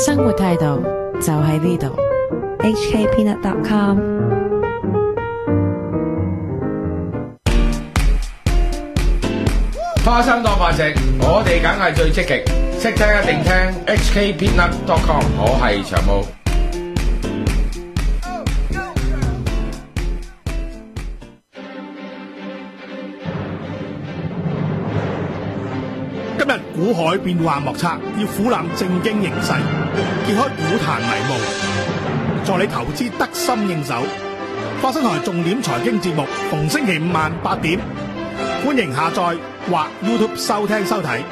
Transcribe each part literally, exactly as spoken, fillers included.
生活態度就喺呢度。 H K Peanut dot com。 花生當飯食，我哋梗係最積極，識聽一定聽 H K Peanut dot com， 我係長毛。 今日股海變幻莫測，要苦覽正經形勢，揭開股壇迷霧，助你投資得心應手。花生台重點財經節目，逢星期五晚八點，歡迎下載或 YouTube 收聽收睇。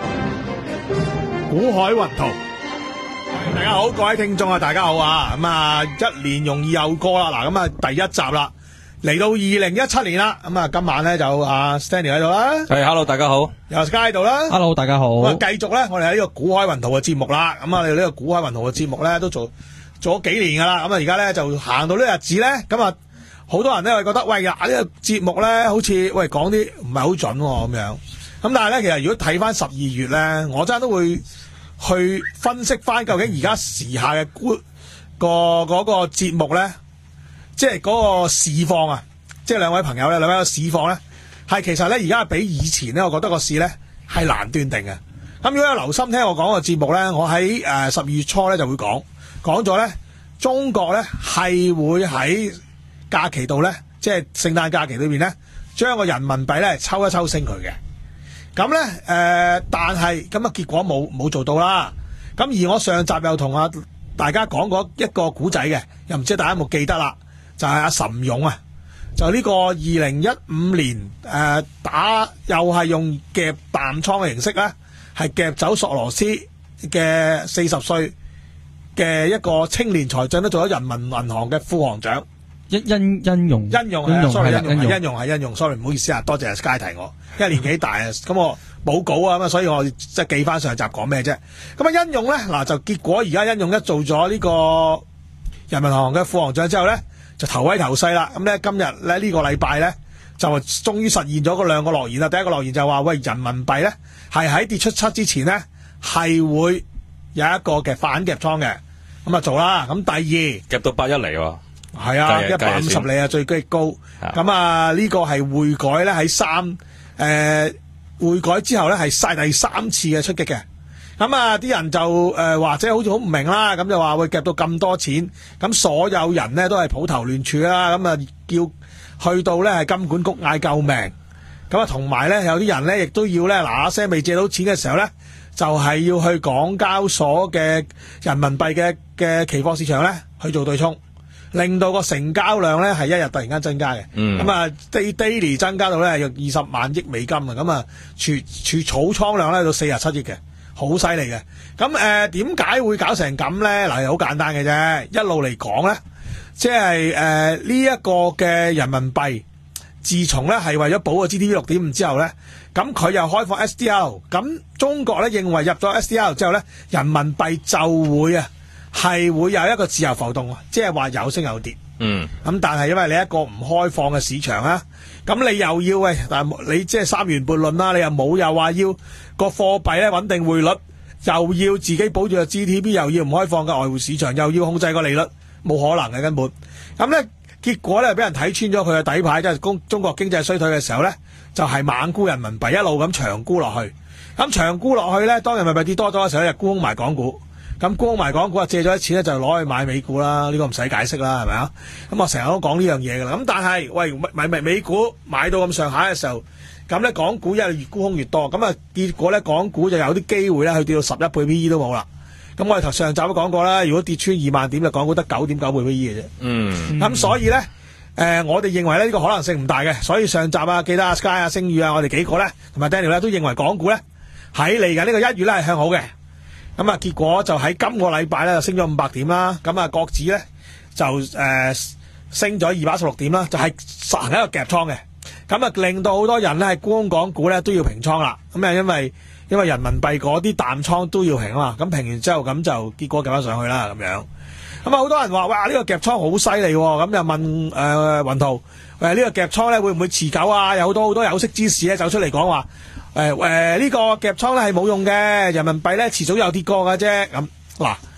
股海雲圖，大家好，各位聽眾啊，大家好啊！咁啊，一年容易又過啦，嗱，咁啊，第一集啦。嚟到二零一七年啦，咁啊今晚咧就阿 Stanley 喺度啦， 係 ，hello 大家好， 又 Sky 喺度啦 ，hello 大家好， 咁啊繼續咧，我哋喺呢個股海雲圖嘅節目啦，咁啊，我哋呢個股海雲圖嘅節目咧都做做咗幾年噶啦，咁啊而家咧就行到呢個日子咧，咁啊好多人咧會覺得喂呀呢個節目咧好似喂講啲唔係好準咁樣，咁但係咧其實如果睇翻十二月咧，我真係都會去分析翻究竟而家時下嘅股個嗰個節目咧，即係嗰個市況啊。即係兩位朋友咧，兩位個市況咧，係其實咧而家比以前咧，我覺得個市咧係難斷定嘅。咁如果有留心聽我講個節目咧，我喺誒十二月初咧就會講講咗咧，中國咧係會喺假期度咧，即係聖誕假期裏邊咧，將個人民幣咧抽一抽升佢嘅。咁咧誒，但係咁啊結果冇冇做到啦。咁而我上集又同啊大家講過一個古仔嘅，又唔知大家有冇記得啦，就係、是、阿岑勇啊。就呢個二零一五年誒、呃、打又係用夾淡倉嘅形式咧，係夾走索羅斯嘅四十歲嘅一個青年才俊，都做咗人民銀行嘅副行長。 殷殷殷用殷用係 sorry 殷用係殷用係殷用 sorry 唔好意思啊，多謝 Sky 提我，因為年紀大啊，咁我冇稿啊，咁啊所以我即係記翻上集講咩啫。咁啊殷用咧嗱就結果而家殷用一做咗呢個人民銀行嘅副行長之後咧，就頭威頭勢啦，咁咧今日咧呢個禮拜咧就終於實現咗嗰兩個諾言啦。第一個諾言就話喂，人民幣咧係喺跌出七之前咧係會有一個嘅反夾倉嘅，咁啊做啦。咁第二夾到八一厘喎， 係啊，一百五十厘啊最高。咁啊呢個係匯改咧喺三誒匯改之後咧係晒第三次嘅出擊嘅。咁啊啲人就誒、呃、或者好似好唔明啦，咁就話會夾到咁多錢，咁所有人咧都係抱頭亂竄啦，咁啊叫去到咧係金管局嗌救命，咁啊同埋咧有啲人咧亦都要咧嗱嗱聲未借到錢嘅時候咧，就係、是、要去港交所嘅人民幣嘅嘅期貨市場咧去做對沖，令到個成交量咧係一日突然間增加嘅，咁啊 daily 增加到咧有二十萬億美金啊，咁啊儲儲儲倉量咧到四十七億嘅。好犀利嘅，咁誒點解會搞成咁咧？嗱，好簡單嘅啫，一路嚟講咧，即係誒呢一個嘅人民幣，自從咧係為咗保個 G D P 六點五之後咧，咁佢又開放 S D R， 咁中國咧認為入咗 S D R 之後咧，人民幣就會啊係會有一個自由浮動，即係話有升有跌。嗯，咁但係因為你一個唔開放嘅市場啊，咁你又要喂，但係你即係三元悖論啦，你又冇又話要個貨幣咧穩定匯率，又要自己保住個 G D P， 又要唔開放嘅外匯市場，又要控制個利率，冇可能嘅根本。咁咧結果咧俾人睇穿咗佢嘅底牌，即係中中國經濟衰退嘅時候咧，就係猛沽人民幣，一路咁長沽落去。咁長沽落去咧，當人民幣跌多咗嘅時候咧，就沽空埋港股。咁沽埋港股啊，借咗啲錢咧就攞去買美股啦，呢、這個唔使解釋啦，係咪啊？咁我成日都講呢樣嘢噶啦。咁但係喂買買美股買到咁上下嘅時候，咁咧港股一係越沽空越多，咁啊結果咧港股就有啲機會咧去跌到十一倍 P E 都冇啦。咁我哋頭上集都講過啦，如果跌穿二萬點就港股得九點九倍 P E 嘅啫。嗯。咁所以咧，誒、呃、我哋認為咧呢、這個可能性唔大嘅，所以上集啊記得阿 Sky 啊星宇啊我哋幾個咧同埋 Daniel 咧都認為港股咧喺嚟緊呢個一月咧係向好嘅。咁啊，結果就喺今個禮拜咧就升咗五百點啦。咁啊，國指咧就誒、呃、升咗二百一十六點啦，就係、是、實行一個夾倉嘅。咁啊，令到好多人咧係沽空港股咧都要平倉啦。咁啊，因為因為人民幣嗰啲淡倉都要平啊嘛。咁平完之後，咁就結果夾翻上去啦。咁樣咁啊，好多人話哇，呢、這個夾倉好犀利喎。咁又問誒雲圖誒呢個夾倉咧會唔會持久啊？有好多好多有識之士咧走出嚟講話。誒誒，呢個夾倉咧係冇用嘅，人民幣咧遲早有跌過㗎啫。咁嗱，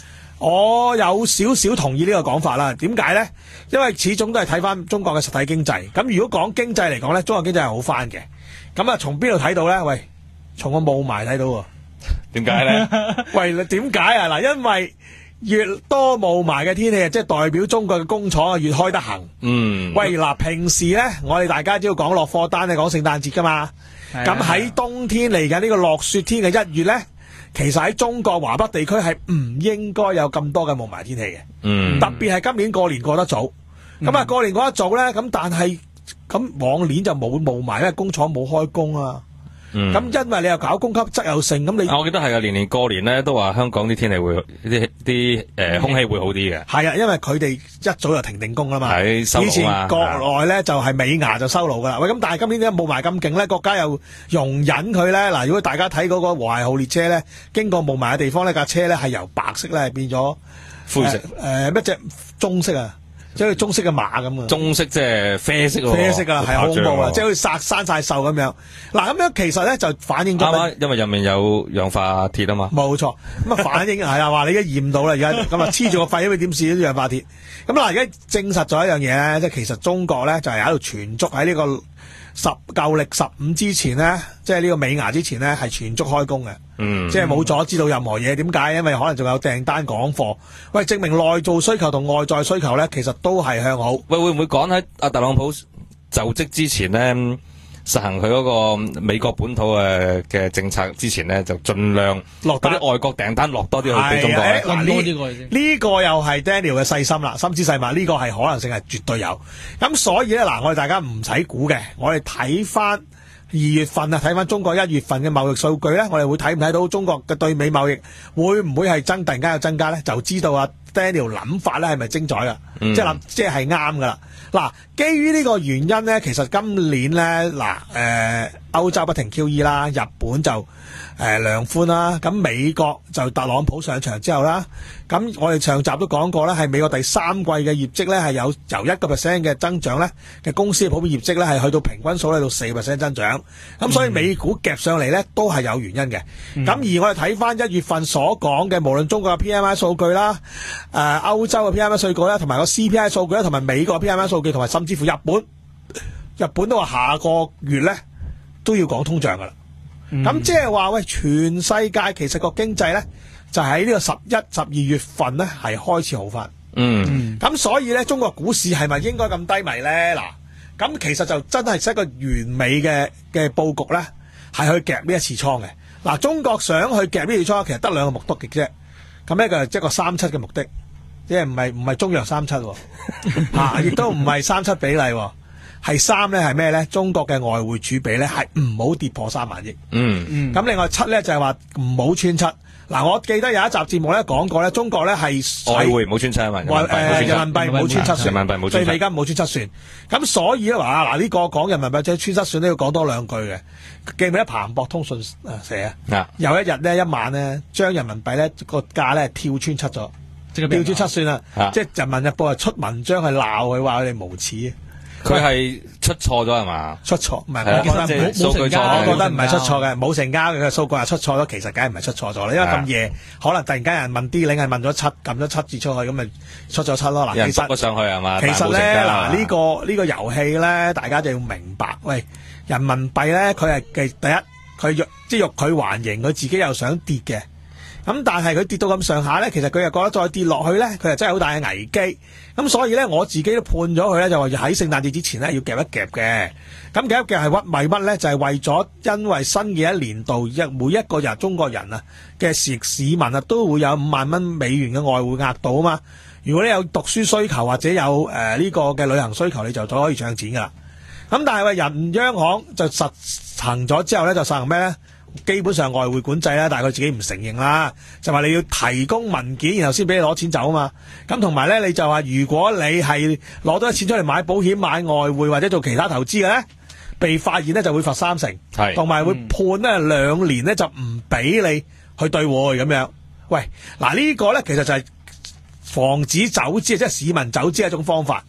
我有少少同意呢個講法啦。點解咧？因為始終都係睇翻中國嘅實體經濟。咁如果講經濟嚟講咧，中國經濟係好翻嘅。咁啊，從邊度睇到咧？喂，從個霧霾睇到喎。 點解咧？ 喂，你點解啊？嗱，因為越多霧霾嘅天氣，即係代表中國嘅工廠啊越開得行。 嗯。 喂，嗱，平時咧，我哋大家都要講落貨單，係講聖誕節噶嘛。咁喺冬天嚟緊呢個落雪天嘅一月咧，其實喺中國華北地區係唔應該有咁多嘅霧霾天氣嘅。嗯。特別係今年過年過得早。咁啊、嗯，過年過得早咧，咁但係咁往年就冇霧霾，因為工廠冇開工啊。嗯，咁因為你又搞供給側又盛，咁你我記得係啊，年年過年咧都話香港啲天氣會啲啲誒空氣會好啲嘅。係啊，因為佢哋一早就停定工啦嘛。 係收爐啊。以前國內咧就係尾牙就收爐噶啦。喂，咁但係今年點解霧霾咁勁咧？國家又容忍佢咧。嗱，如果大家睇嗰個和諧號列車咧，經過霧霾嘅地方呢，架車咧係由白色咧變咗灰色， 誒乜隻棕色啊？即係棕色嘅馬咁啊！ 棕色即係啡色喎， 啡色啊，係好恐怖啊！即係好似殺生晒銹咁樣。嗱，咁樣其實咧就反映咗啱啱，因為入面有氧化鐵啊嘛。 冇錯，咁啊反映係啊話你而家驗到啦，而家咁啊黐住個肺，因為點試啲氧化鐵。咁嗱，而家證實咗一樣嘢咧，即係其實中國咧就係喺度全足喺呢個十舊曆十五之前咧，即係呢個尾牙之前咧係全足開工嘅。嗯，即係冇阻止到任何嘢。點解？因為可能仲有訂單港貨。喂，證明內造需求同外在需求咧，其實都係向好。 喂，會唔會講喺阿特朗普就職之前咧，實行佢嗰個美國本土嘅嘅政策之前咧，就盡量落嗰啲外國訂單落多啲去俾中國咧？ 嗱，呢個呢個又係 Daniel 嘅細心啦，心思細密。呢個係可能性係絕對有。咁所以咧，嗱，我哋大家唔使估嘅，我哋睇翻二月份啊，睇翻中國一月份嘅貿易數據咧，我哋會睇唔睇到中國嘅對美貿易會唔會係增突然間有增加咧？就知道啊 Daniel 諗法咧係咪精彩噶？嗯、即係諗，即係係啱噶啦。嗱，基於呢個原因咧，其實今年咧，嗱，誒，歐洲不停 Q E 啦，日本就誒、呃、量寬啦，咁美國就特朗普上場之後啦，咁我哋上集都講過啦，係美國第三季嘅業績咧係有由一個 percent 嘅增長咧嘅公司嘅普遍業績咧係去到平均數咧到四 percent 增長，咁所以美股夾上嚟咧都係有原因嘅。咁、嗯、而我哋睇翻一月份所講嘅，無論中國嘅 P M I 數據啦，誒、呃、歐洲嘅 P M I 數據啦，同埋個 C P I 數據啦，同埋美國嘅 P M I 數據，同埋甚至乎日本，日本都話下個月咧都要講通脹噶啦。咁即係話喂，全世界其實個經濟咧就喺呢個十一、十二月份咧係開始好翻。嗯，咁所以咧，中國股市係咪應該咁低迷咧？嗱，咁其實就真係一個完美嘅嘅佈局咧，係去夾呢一次倉嘅。嗱，中國想去夾呢次倉，其實得兩個目的嘅啫。咁呢個係一個三七嘅目的，即係唔係唔係中藥三七，吓，亦都唔係三七比例。係三咧係咩咧？中國嘅外匯儲備咧係唔好跌破三萬億。嗯嗯。咁另外七咧就係話唔好穿七。嗱，我記得有一集節目咧講過咧，中國咧係外匯唔好穿七啊嘛。 外誒人民幣唔好穿七算。 人民幣唔好穿七。 對美金唔好穿七算。咁所以咧話嗱呢個講人民幣即係穿七算都要講多兩句嘅。記唔記得彭博通訊寫啊？有一日咧一晚咧將人民幣咧個價咧跳穿七咗，跳穿七算啦。即係人民日報係出文章係鬧佢話佢哋無恥。 佢係出錯咗係嘛？ 出錯唔係，我覺得冇冇成交，我覺得唔係出錯嘅，冇成交嘅數據係出錯咗，其實梗係唔係出錯咗啦。因為咁夜，可能突然間有人問啲領係問咗七，撳咗七字出去，咁咪出咗七咯。嗱，其實執咗上去係嘛？ 其實咧，嗱呢個呢個遊戲咧，大家就要明白，喂，人民幣咧，佢係嘅第一，佢欲即係欲佢還形，佢自己又想跌嘅。咁但係佢跌到咁上下咧，其實佢又覺得再跌落去咧，佢又真係好大嘅危機。咁所以咧，我自己都判咗佢咧，就話喺聖誕節之前咧要夾一夾嘅。咁夾一夾係屈為乜咧？就係、是、為咗因為新嘅一年度，一每一個人中國人啊嘅市市民啊都會有五萬蚊美元嘅外匯額度啊嘛。如果你有讀書需求或者有誒呢、呃這個嘅旅行需求，你就就可以唱錢噶啦。咁但係話人央行就實行咗之後咧，就實行咩咧？基本上外匯管制啦，但係佢自己唔承認啦，就話你要提供文件，然後先俾你攞錢走啊嘛。咁同埋咧，你就話如果你係攞多啲錢出嚟買保險、買外匯或者做其他投資嘅咧，被發現咧就會罰三成，係同埋會判咧兩年咧就唔俾你去兌匯咁樣。喂，嗱、這個、呢個咧其實就係防止走資，即係市民走資一種方法。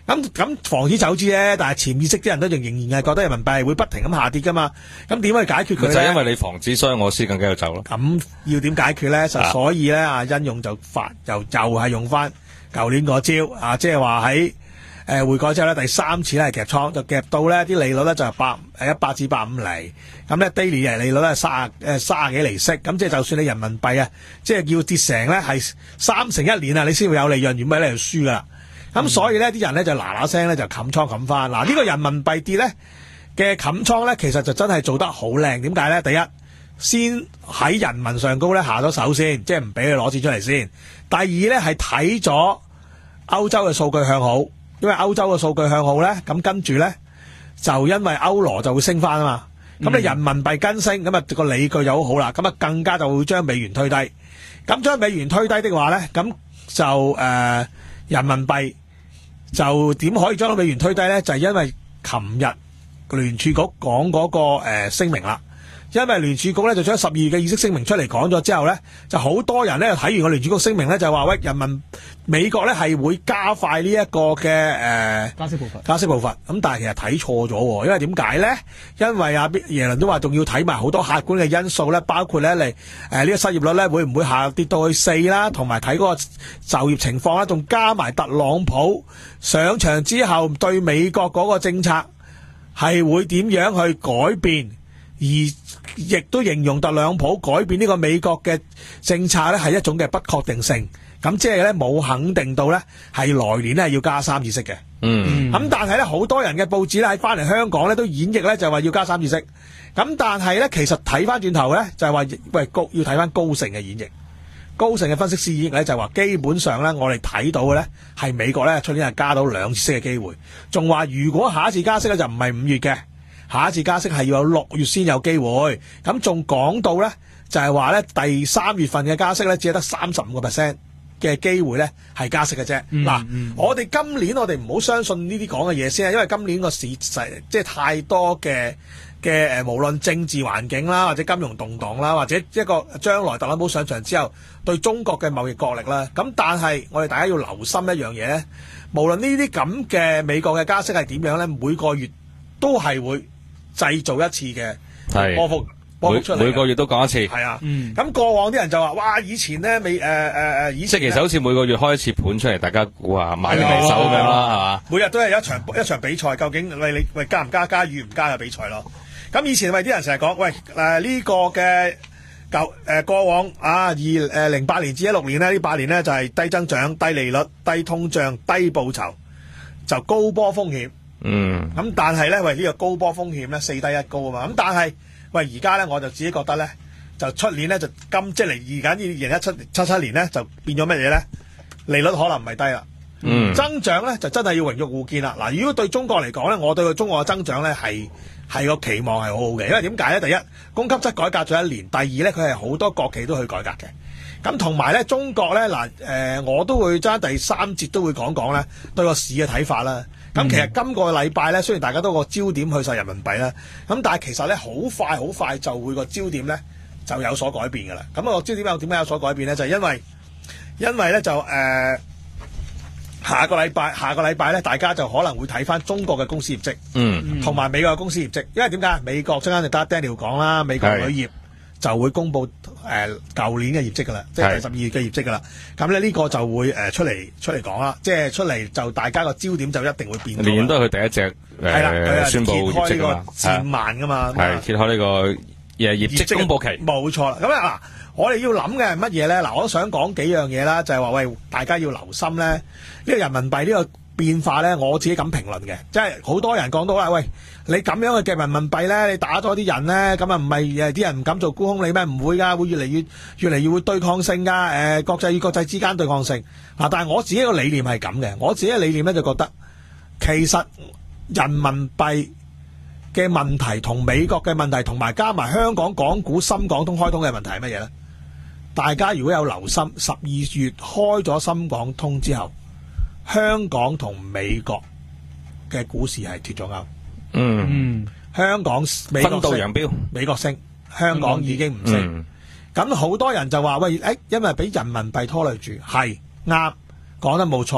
咁咁防止走資咧，但係潛意識啲人都仍仍然係覺得人民幣會不停咁下跌噶嘛。咁點去解決佢咧？ 就係因為你防止，所以我先更加要走咯。 咁要點解決咧？就所以咧，阿欣勇就發又又係用翻舊年嗰招啊，即係話喺誒匯改之後咧，第三次咧係夾倉，就夾到咧啲利率咧就係百誒一百至百五厘，咁咧 daily 嘅利率咧係卅誒卅幾厘息，咁即係就算你人民幣啊，即係要跌成咧係三成一年啊，你先會有利潤，如果唔係你就輸噶啦。咁、嗯、所以咧，啲人咧就嗱嗱聲咧就冚倉冚翻。嗱，呢個人民幣跌咧嘅冚倉咧，其實就真係做得好靚。點解咧？第一，先喺人民上高咧下咗手先，即係唔俾佢攞錢出嚟先。第二咧係睇咗歐洲嘅數據向好，因為歐洲嘅數據向好咧，咁跟住咧就因為歐羅就會升翻啊嘛。咁、嗯、你人民幣跟升，咁啊個理據就好好啦。咁啊更加就會將美元推低。咁將美元推低的話咧，咁就誒、呃、人民幣。就點可以將美元推低咧？就係、是、因為琴日聯儲局講嗰、那個誒、呃、聲明啦。因為聯儲局咧就將十二月嘅議息聲明出嚟講咗之後咧，就好多人咧睇完個聯儲局聲明咧就話喂，人民美國咧係會加快呢一個嘅誒、呃、 加息步伐。加息步伐咁，但係其實睇錯咗，因為點解咧？因為阿耶倫都話仲要睇埋好多客觀嘅因素咧，包括咧嚟誒呢、呃這個失業率咧會唔會下跌到去四啦，同埋睇嗰個就業情況啦，仲加埋特朗普上場之後對美國嗰個政策係會點樣去改變。而亦都形容特朗普改變呢個美國嘅政策咧係一種嘅不確定性，咁即係咧冇肯定到咧係來年咧要加三次息嘅。嗯，咁但係咧好多人嘅報紙咧喺翻嚟香港咧都演繹咧就話要加三次息，咁但係咧其實睇翻轉頭咧就係話喂高要睇翻高盛嘅演繹，高盛嘅分析師演繹咧就話基本上咧我哋睇到嘅咧係美國咧出年係加到兩次息嘅機會，仲話如果下一次加息咧就唔係五月嘅。下一次加息係要有六月先有機會，咁仲講到咧就係話咧第三月份嘅加息咧只係得三十五個 percent 嘅機會咧係加息嘅啫。嗱、嗯嗯，我哋今年我哋唔好相信呢啲講嘅嘢先，因為今年個市勢即係太多嘅嘅誒，無論政治環境啦，或者金融動盪啦，或者一個將來特朗普上場之後對中國嘅貿易角力啦，咁但係我哋大家要留心一樣嘢咧，無論呢啲咁嘅美國嘅加息係點樣咧，每個月都係會製造一次嘅波幅，波幅出嚟，每個月都講一次。係啊，咁、嗯、過往啲人就話：哇，以前咧未誒誒誒，以前即係其實好似每個月開一次盤出嚟，大家估下買定離手咁樣啦，係嘛？每日都係一場一場比賽，究竟喂你喂加唔加加與唔加嘅比賽咯？咁以前喂啲人成日講：喂誒呢、呃這個嘅舊誒過往啊二誒零八年至一六年咧呢八年咧就係、是、低增長、低利率、低通脹、低報酬，就高波風險。嗯，咁但係咧，喂呢、這個高波風險咧四低一高啊嘛，咁但係喂而家咧我就自己覺得咧，就出年咧就今即係嚟而家二零一七七七年咧就變咗乜嘢咧？利率可能唔係低啦，嗯，增長咧就真係要榮辱互見啦。嗱，如果對中國嚟講咧，我對個中國嘅增長咧係係個期望係好好嘅，因為點解咧？第一，供給側改革咗一年，第二咧佢係好多國企都去改革嘅，咁同埋咧中國咧嗱誒，我都會將第三節都會講講咧對個市嘅睇法啦。咁其實今個禮拜咧，雖然大家都個焦點去晒人民幣啦，咁但係其實咧好快好快就會個焦點咧就有所改變㗎啦。咁個焦點又點解有所改變咧？就係、是、因為因為咧就誒、呃、下個禮拜下個禮拜咧，大家就可能會睇翻中國嘅公司業績，嗯，同埋美國嘅公司業績。因為點解？美國陣間就得 Daniel 講啦，美國鋁業就會公布誒舊、呃、年嘅業績㗎啦，即係第十二月嘅業績㗎啦。咁咧呢個就會誒、呃、出嚟出嚟講啦，即係出嚟就大家個焦點就一定會變。年年都係佢第一隻誒、呃、宣布業績㗎嘛，千萬㗎嘛，係揭開呢個誒業績公佈期。冇錯啦。咁啊嗱，我哋要諗嘅係乜嘢咧？嗱，我都想講幾樣嘢啦，就係、是、話喂，大家要留心咧，呢、這個人民幣呢個變化咧，我自己咁評論嘅，即係好多人講到啦，喂，你咁樣嘅人民幣咧，你打咗啲人咧，咁啊唔係誒啲人唔敢做沽空你咩？唔會㗎，會越嚟越越嚟越會對抗性㗎，誒、呃、國際與國際之間對抗性啊！但係我自己個理念係咁嘅，我自己嘅理念咧就覺得，其實人民幣嘅問題同美國嘅問題，同埋加埋香港港股深港通開通嘅問題係乜嘢咧？大家如果有留心，十二月開咗深港通之後，香港同美國嘅股市係脫咗鈎。嗯嗯，香港美國分道揚鑣，美國升，香港已經唔升。咁好、嗯、多人就話喂，誒，因為俾人民幣拖累住，係啱，講得冇錯。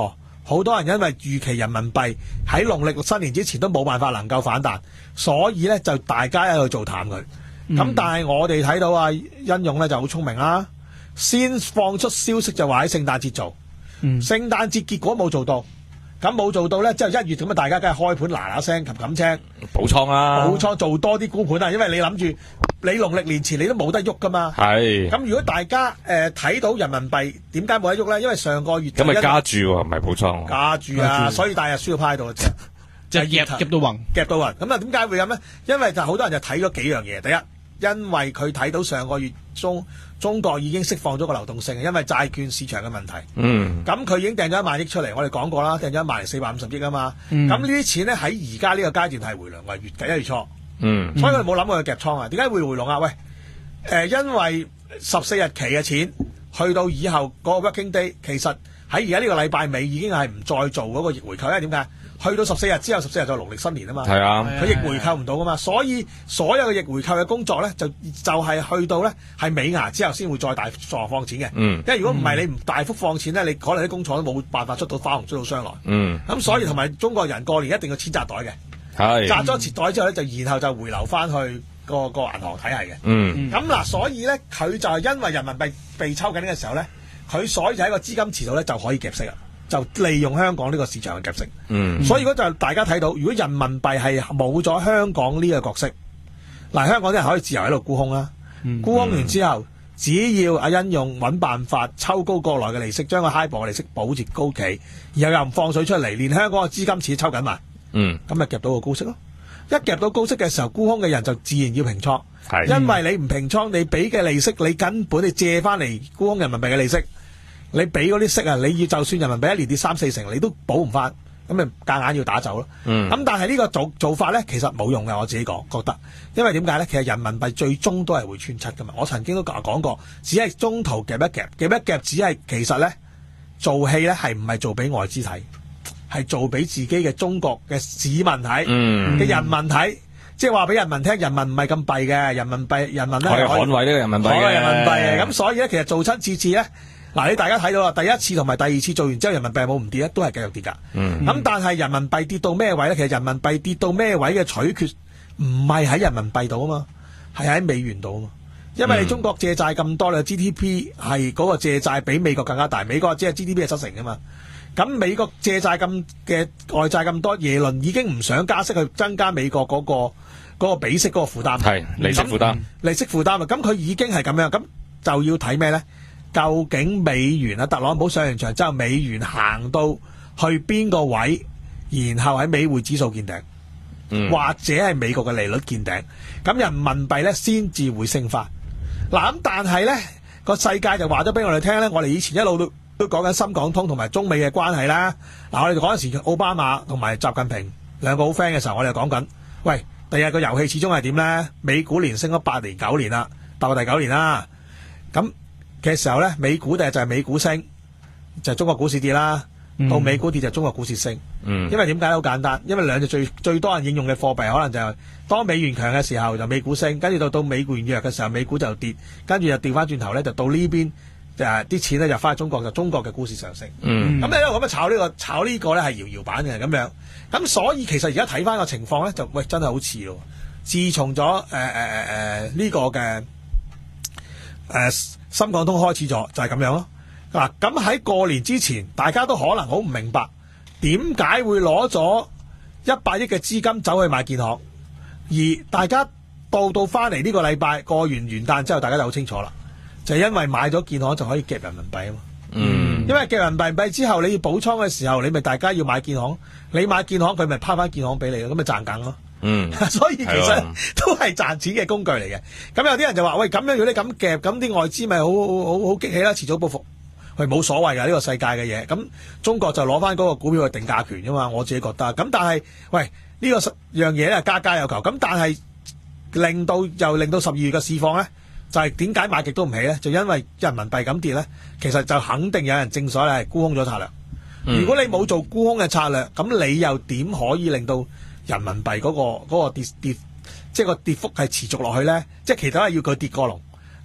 好多人因為預期人民幣喺農曆新年之前都冇辦法能夠反彈，所以咧就大家喺度做淡佢。咁、嗯、但係我哋睇到啊，殷勇咧就好聰明啦，先放出消息就話喺聖誕節做，嗯、聖誕節結果冇做到。咁冇做到咧，之後一月咁啊，大家梗係開盤嗱嗱聲，冚冚聲補倉啊， 補倉做多啲沽盤啊，因為你諗住你農曆年前你都冇得喐噶嘛。係。咁如果大家誒睇、呃、到人民幣點解冇得喐咧？因為上個月咁咪加注喎，唔係補倉。 加注啊，所以大日輸到派到啫， 就係夾夾到暈， 夾到暈。咁啊，點解會咁咧？因為就好多人就睇咗幾樣嘢。第一，因為佢睇到上個月中中國已經釋放咗個流動性，因為債券市場嘅問題。嗯。咁佢已經掟咗一萬億出嚟，我哋講過啦，掟咗一萬零四百五十億啊嘛。咁呢啲錢咧喺而家呢個階段係回籠，為月計一月初。嗯。所以佢冇諗過去夾倉啊？點解會回籠啊？喂，誒、呃，因為十四日期嘅錢去到以後嗰個 working day，其實喺而家呢個禮拜尾已經係唔再做嗰個逆回購，因為點解？去到十四日之後，十四日就農曆新年啊嘛。係啊，佢逆回購唔到噶嘛，所以所有嘅逆回購嘅工作咧，就就係、是、去到咧係尾牙之後先會再大放放錢嘅。嗯，因為如果唔係你唔大幅放錢咧，你可能啲工廠都冇辦法出到花紅出到箱來。嗯，咁所以同埋中國人過年一定要錢紮袋嘅。係紮咗錢袋之後咧，就然後就回流翻去個個銀行體系嘅。嗯，咁嗱，所以咧佢就係因為人民幣被抽緊嘅時候咧，佢所以就喺個資金池度咧就可以夾息啦。就利用香港呢個市場嘅夾息，嗯，所以如果就大家睇到，如果人民幣係冇咗香港呢個角色，嗱，香港啲人可以自由喺度沽空啦，嗯、沽空完之後，只要阿殷勇揾辦法抽高國內嘅利息，將個 HIBOR 嘅利息保持高企，然後又唔放水出嚟，連香港嘅資金池抽緊埋，嗯，咁咪夾到個高息咯。一夾到高息嘅時候，沽空嘅人就自然要平倉，係，因為你唔平倉，你俾嘅利息，你根本你借翻嚟沽空人民幣嘅利息。你俾嗰啲息啊，你要就算人民幣一年跌三四成，你都補唔翻，咁咪夾硬要打走咯。嗯，咁但係呢個做做法咧，其實冇用嘅，我自己講覺得，因為點解咧？其實人民幣最終都係會穿七噶嘛。我曾經都講過，只係中途夾一夾，夾一夾，只係其實咧做戲咧係唔係做俾外資睇，係做俾自己嘅中國嘅市民睇，嗯嘅人民睇，即係話俾人民聽，人民唔係咁弊嘅，人民幣人民咧可以捍衛呢個人民幣嘅，人民幣嘅。咁所以咧，其實做親次次咧。嗱，你大家睇到啦，第一次同埋第二次做完之後，人民幣有冇唔跌咧？都係繼續跌㗎。咁、嗯、但係人民幣跌到咩位咧？其實人民幣跌到咩位嘅取決唔係喺人民幣度啊嘛，係喺美元度啊嘛。因為你中國借債咁多，你 G D P 係嗰個借債比美國更加大，美國只係 G D P 係七成㗎嘛。咁美國借債咁嘅外債咁多，耶倫已經唔想加息去增加美國嗰、嗰個嗰、嗰個比息嗰個負擔，係利息負擔，利息負擔啊！咁佢已經係咁樣，咁就要睇咩咧？究竟美元啊，特朗普上完場之後，美元行到去邊個位，然後喺美匯指數見頂，嗯、或者係美國嘅利率見頂，咁人民幣咧先至會升翻。嗱，咁但係咧個世界就話咗俾我哋聽咧，我哋以前一路都都講緊深港通同埋中美嘅關係啦。嗱，我哋嗰陣時奧巴馬同埋習近平兩個好 friend 嘅時候，我哋就講緊，喂，第日個遊戲始終係點咧？美股連升咗八年九年啦，踏入第九年啦，咁。嘅時候咧，美股第日就係美股升，就係、是、中國股市跌啦。嗯、到美股跌就中國股市升。嗯，因為點解好簡單？因為兩隻最最多人應用嘅貨幣，可能就係當美元強嘅時候就美股升，跟住到到美元弱嘅時候美股就跌，跟住就調翻轉頭咧，就到呢邊誒啲錢咧就翻去中國，就中國嘅股市上升。嗯，咁你喺度咁樣炒呢、這個炒呢個咧係搖搖板嘅咁樣。咁所以其實而家睇翻個情況咧，就喂真係好似咯。自從咗誒誒誒誒呢個嘅誒。呃深港通開始咗就係、是、咁樣咯。嗱，咁喺過年之前，大家都可能好唔明白點解會攞咗一百億嘅資金走去買建行，而大家到到翻嚟呢個禮拜過完元旦之後，大家就好清楚啦，就係、是、因為買咗建行就可以夾人民幣啊嘛。嗯，因為夾人民幣之後，你要補倉嘅時候，你咪大家要買建行，你買建行佢咪拋翻建行俾你咯，咁咪賺緊咯。嗯，所以其實都係賺錢嘅工具嚟嘅。咁有啲人就話：喂，咁樣如果你咁夾，咁啲外資咪好好好好激氣啦，遲早報復。喂，冇所謂㗎，呢、呢個世界嘅嘢。咁中國就攞翻嗰個股票去定價權啫嘛。我自己覺得。咁但係，喂，呢、呢個樣嘢咧，家家有求。咁但係令到又令到十二月嘅市況咧，就係點解買極都唔起咧？就因為人民幣咁跌咧，其實就肯定有人正所謂係沽空咗策略。嗯、如果你冇做沽空嘅策略，咁你又點可以令到人民幣嗰、嗰個嗰個跌跌，即係個跌幅係持續落去咧？即係其他係要佢跌過龍，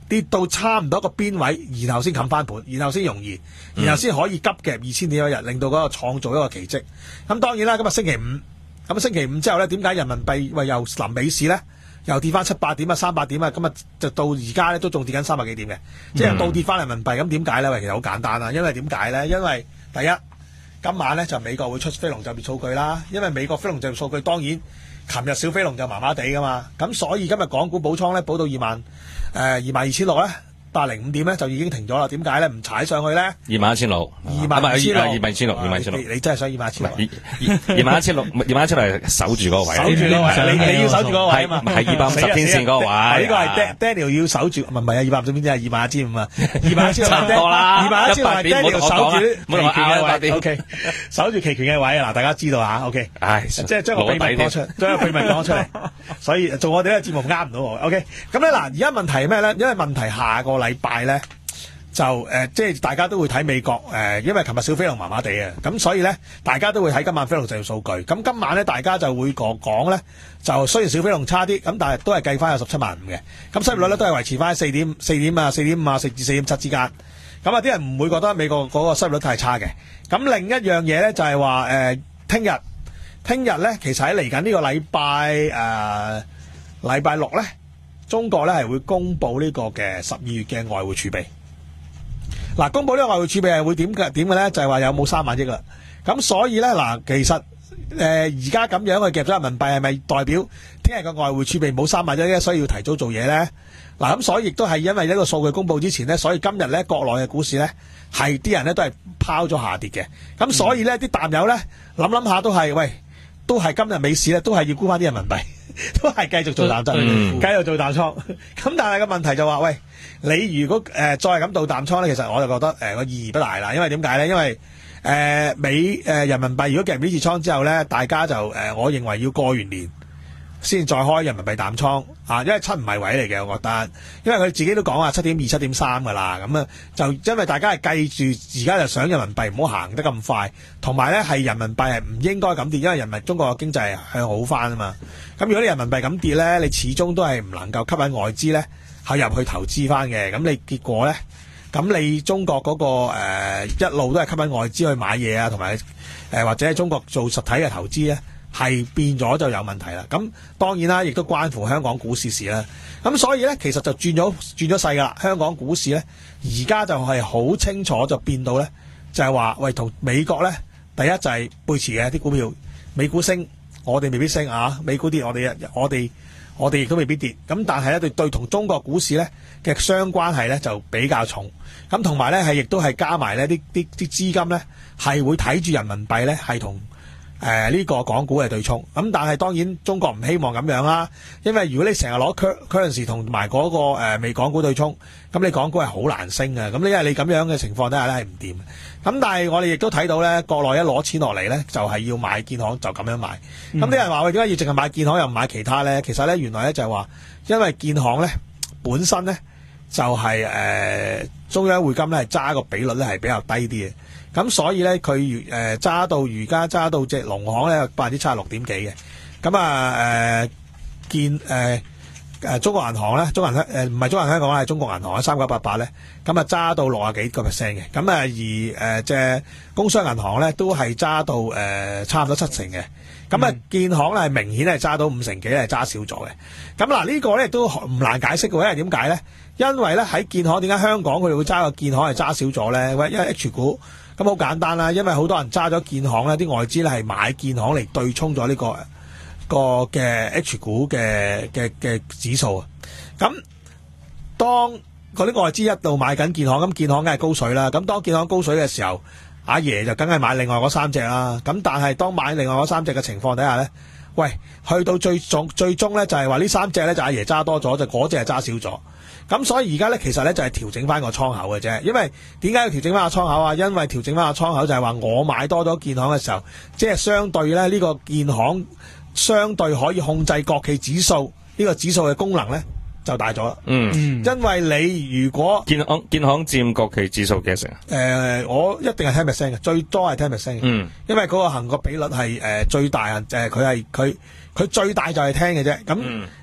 跌到差唔多一個邊位，然後先冚翻盤，然後先容易，然後先可以急夾二千點一日，令到嗰個創造一個奇蹟。咁當然啦，今日星期五，咁星期五之後咧，點解人民幣喂又臨尾市咧？又跌翻七八點啊，三百點啊，今日就到而家咧都仲跌緊三百幾點嘅，即係倒跌翻人民幣。咁點解咧？喂，其實好簡單啊，因為點解咧？因為第一，今晚咧就美國會出非農就業數據啦，因為美國非農就業數據當然，琴日小非農就麻麻地噶嘛，咁所以今日港股補倉咧補到二萬誒二萬二千六咧。八零五點咧就已經停咗啦，點解咧？唔踩上去咧？ 二萬一千六， 二萬二千六， 二萬一千六，二萬一千六。 你真係想二萬一千六？ 二萬一千六，二萬一千六係守住嗰個位。 守住嗰個位，你你要守住嗰個位啊嘛。 係二百五十天線嗰個位。 呢個係 Daniel 要守住，唔係唔係啊？二百五十天線係二萬一千五啊，二萬一千六。差唔多啦。二萬一千六係 Daniel 守住期權嘅位。O K， 守住期權嘅位啊！嗱，大家知道吓。O K， 唉，即係將個秘密講出，將個秘密講出嚟。所以做我哋呢個節目啱唔到我。O K， 咁咧嗱，而家問題係咩咧？因為問題下個禮拜咧。就誒、呃，即係大家都會睇美國誒、呃，因為琴日小非農麻麻地啊，咁所以咧，大家都會睇今晚非農就業數據。咁今晚咧，大家就會講講咧，就雖然小非農差啲，咁但係都係計翻有十七萬五嘅。咁失業率咧都係維持翻四點四點啊，四點五啊，四至四點七之間。咁啊，啲人唔會覺得美國嗰個失業率太差嘅。咁另一樣嘢咧就係話誒，聽日聽日咧，其實喺嚟緊呢個禮拜誒禮拜六咧，中國咧係會公布呢個嘅十二月嘅外匯儲備。嗱，公布呢個外匯儲備係會點嘅點嘅咧？就係話有冇三萬億啦。咁所以咧，嗱，其實誒而家咁樣去夾咗人民幣，係咪代表聽日嘅外匯儲備冇三萬億咧？所以要提早做嘢咧？嗱，咁所以亦都係因為呢個數據公布之前咧，所以今日咧國內嘅股市咧係啲人咧都係拋咗下跌嘅。咁所以咧啲淡友咧諗諗下都係喂，都係今日美市咧都係要沽翻啲人民幣，都係繼續做淡倉，繼續做淡倉。咁但係個問題就話喂。你如果誒、呃、再係咁到淡倉咧，其實我就覺得誒個、呃、意義不大啦。因為點解咧？因為誒、呃、美誒、呃、人民幣如果夾完呢次倉之後咧，大家就誒、呃、我認為要過完年先再開人民幣淡倉啊，因為七唔係位嚟嘅，我覺得。因為佢自己都講話七點二、七點三噶啦，咁啊就因為大家係計住而家就想人民幣唔好行得咁快，同埋咧係人民幣係唔應該咁跌，因為人民中國嘅經濟係向好翻啊嘛。咁如果你人民幣咁跌咧，你始終都係唔能夠吸引外資咧。係入去投資翻嘅，咁你結果咧，咁你中國嗰、那個誒、呃、一路都係吸引外資去買嘢啊，同埋誒或者喺中國做實體嘅投資咧，係變咗就有問題啦。咁當然啦，亦都關乎香港股市事啦。咁所以咧，其實就轉咗轉咗勢噶啦。香港股市咧，而家就係好清楚就變到咧，就係、是、話喂，同美國咧，第一就係背馳嘅啲股票，美股升，我哋未必升啊；美股跌，我哋我哋。我哋亦都未必跌，咁但係咧對對同中國股市咧嘅相關係咧就比較重，咁同埋咧係亦都係加埋咧啲啲啲資金咧係會睇住人民幣咧係同誒呢個港股嘅對沖，咁但係當然中國唔希望咁樣啦，因為如果你成日攞 currency 同埋嗰個誒美港股對沖，咁你港股係好難升嘅，咁因為你咁樣嘅情況底下咧係唔掂。咁但係我哋亦都睇到咧，國內一攞錢落嚟咧，就係要買建行，就咁樣買。咁啲、嗯、人話喂，點解要淨係買建行又唔買其他咧？其實咧，原來咧就係話，因為建行咧本身咧就係、是、誒、呃、中央匯金咧係揸個比率咧係比較低啲嘅。咁所以咧佢誒揸到而家揸到隻農行咧百分之七十六點幾嘅。咁啊誒建誒。呃誒、呃、中國銀行咧，中銀香誒唔係中銀香港係中國銀行啊，三九八八咧，咁啊揸到六啊幾個 percent 嘅，咁啊而誒即係工商銀行咧都係揸到誒、呃、差唔多七成嘅，咁啊、嗯、建行咧係明顯係揸到五成幾，係揸少咗嘅。咁嗱呢個咧都唔難解釋嘅，因為點解咧？因為咧喺建行點解香港佢哋會揸個建行係揸少咗咧？因為 H 股咁好簡單啦，因為好多人揸咗建行咧，啲外資咧係買建行嚟對沖咗呢個。個嘅 H 股嘅嘅嘅指數啊，咁當嗰啲外資一度買緊建行，咁建行梗係高水啦。咁當建行高水嘅時候，阿爺就梗係買另外嗰三隻啦。咁但係當買另外嗰三隻嘅情況底下咧，喂，去到最終最終咧就係話呢三隻咧就阿爺揸多咗，就嗰隻係揸少咗。咁所以而家咧其實咧就係調整翻個倉口嘅啫。因為點解要調整翻個倉口啊？因為調整翻個倉口就係話我買多咗建行嘅時候，即係相對咧呢個建行。相對可以控制國企指數呢、這個指數嘅功能咧就大咗啦。嗯，因為你如果建行建行佔國企指數幾成啊？ 誒、呃，我一定係 ten percent 嘅，最多係 ten percent 嘅。嗯，因為嗰個行個比率係誒、呃、最大啊，誒佢係佢佢最大就係聽嘅啫。咁、嗯、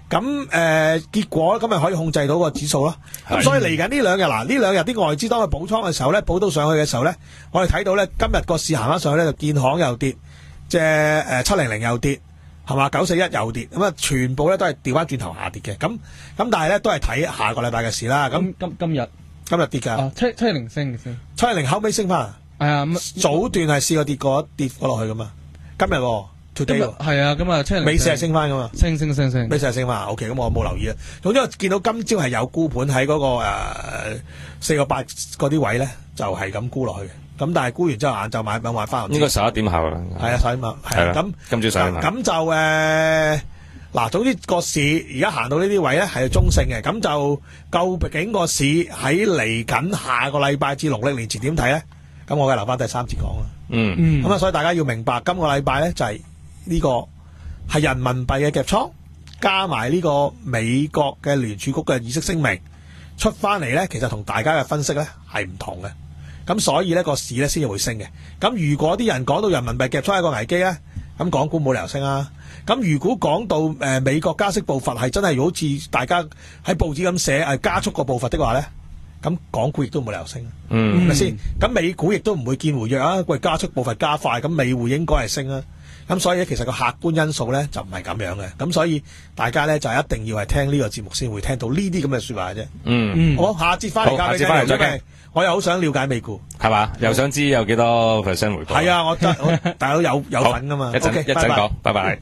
咁誒、呃、結果咁咪可以控制到個指數咯。咁所以嚟緊呢兩日嗱，呢兩日啲外資當佢補倉嘅時候咧，補到上去嘅時候咧，我哋睇到咧今日個市行翻上去咧，就建行又跌，即係誒七零零又跌，係嘛，九四一又跌，咁啊全部咧都係調翻轉頭下跌嘅。咁咁但係咧都係睇下個禮拜嘅事啦。咁今今日今日跌㗎、 啊，七七零升嘅升， 七零零後尾升翻。 係啊， 早段係試過跌過跌過落去㗎嘛。今日喎。 Today 係啊，咁啊，七零美市係升翻噶嘛？ 升升升升， 美市係升翻。O K，咁我冇留意啊。總之我見到今朝係有沽盤喺嗰個誒四個八嗰啲位咧，就係咁沽落去嘅。咁但係沽完之後晏晝買買翻。應該十一點後啦。 係啊，十一點後係啊。咁今朝十一點後。 咁就誒嗱，總之個市而家行到呢啲位咧係中性嘅。咁就究竟個市喺嚟緊下個禮拜至農曆年前點睇咧？咁我嘅留翻第三節講啦。 嗯嗯。咁啊，所以大家要明白，今個禮拜咧就係。呢個係人民幣嘅夾倉，加埋呢個美國嘅聯儲局嘅議息聲明出翻嚟咧，其實同大家嘅分析咧係唔同嘅。咁所以咧個市咧先至會升嘅。咁如果啲人講到人民幣夾倉係一個危機咧，咁港股冇理由升啊。咁如果講到誒、呃、美國加息步伐係真係好似大家喺報紙咁寫係加速個步伐的話咧，咁港股亦都冇理由升， 嗯， 係咪先？咁美股亦都唔會見回弱啊。喂，加速步伐加快，咁美匯應該係升啊。咁所以咧，其實個客觀因素咧就唔係咁樣嘅，咁所以大家咧就一定要係聽呢個節目先會聽到呢啲咁嘅説話啫。嗯嗯，好，下節翻嚟交俾你，因為我又好想了解美股， 係嘛？又想知有幾多 percent 回報？ 係啊，我真我大佬有有份噶嘛。 一陣 okay, 一陣講，拜拜。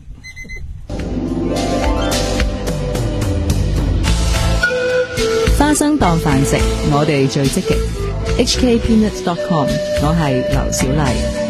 花生當飯食，我哋最積極。H K Peanut dot com， 我係劉小麗。